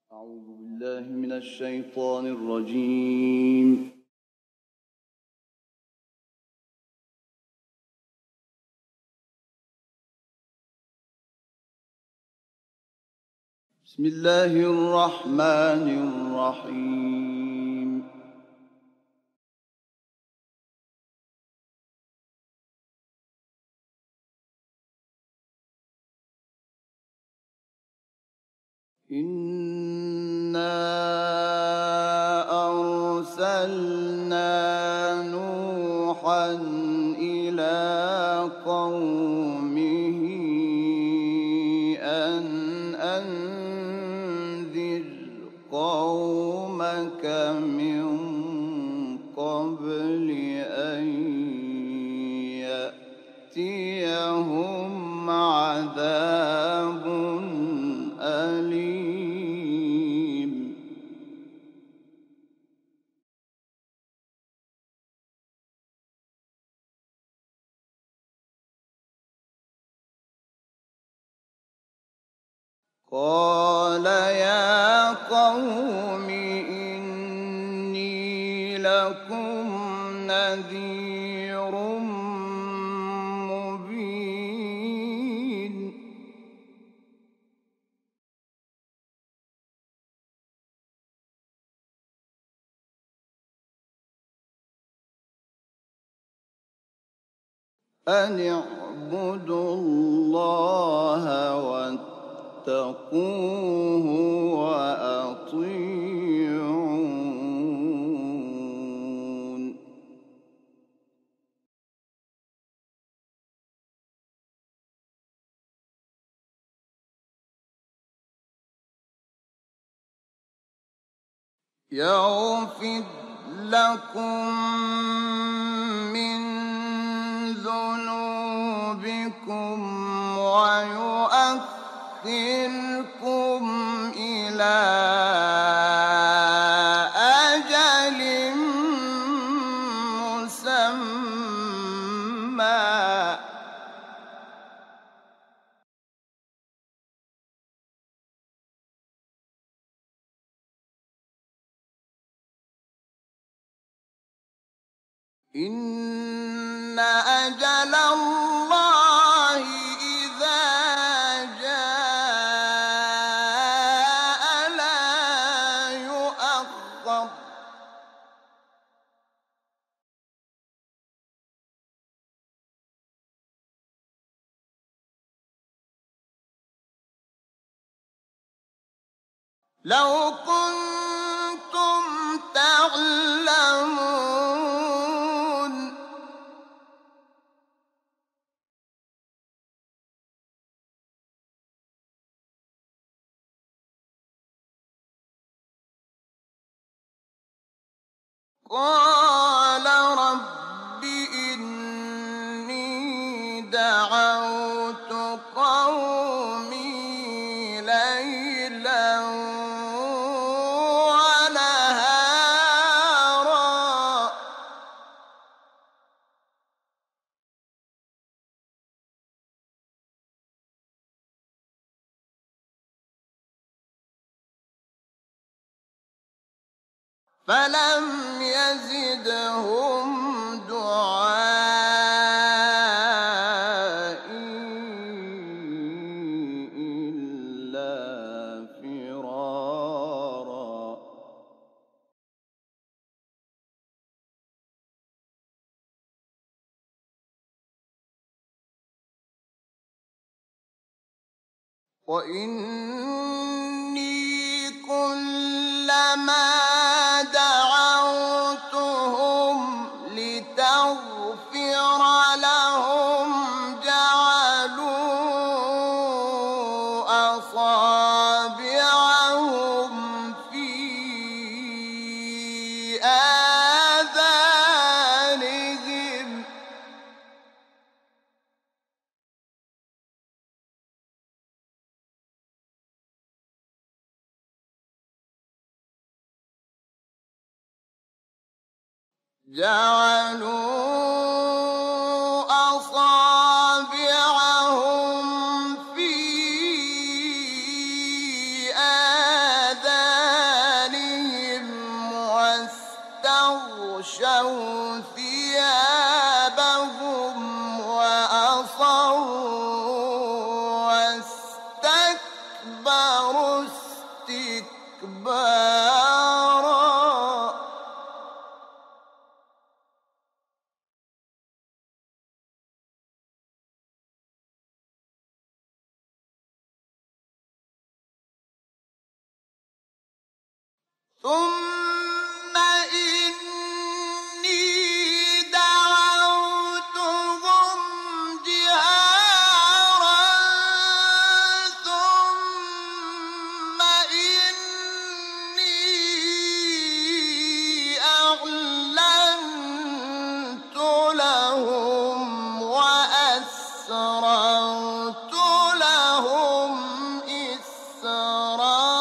أعوذ بالله من الشيطان الرجيم. بسم الله الرحمن الرحيم. إنا أرسلنا نوحا إلى قومه أن أنذر قومك من قبل أن يأتيهم عذاب أليم. قال يا قوم إني لكم نذير مبين. أن اعبدوا الله واتقوه وأطيعون. يغفر لكم من ذنوبكم ويؤخركم إلى أجل مسمى. إن أجل الله إذا جاء لا يؤخر. لو كنتم تعلمون قال رب إني دعوت قومي ليلا ونهارا فلم يزدهم دعائي إلا فرارا. وإني كلما دعوتهم لتغفر لهم جعلوا أصابعهم في آذانهم أصابعهم في وَأَلْوَوْا ثِيَابَهُمْ وَعَصَوْا وَاسْتَكْبَرُوا اسْتِكْبَارًا ثُمَّ إِنِّي دَعَوْتُهُمْ جِهَارًا ثُمَّ إِنِّي أَعْلَنتُ لَهُمْ وَأَسْرَرْتُ لَهُمْ إِسْرَارًا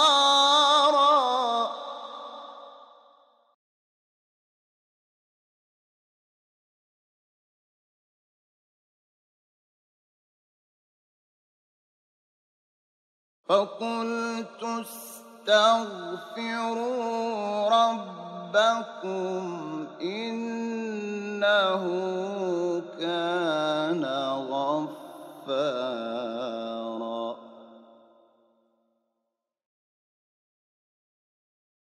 فَقُلْتُ اسْتَغْفِرُوا رَبَّكُمْ إِنَّهُ كَانَ غَفَّارًا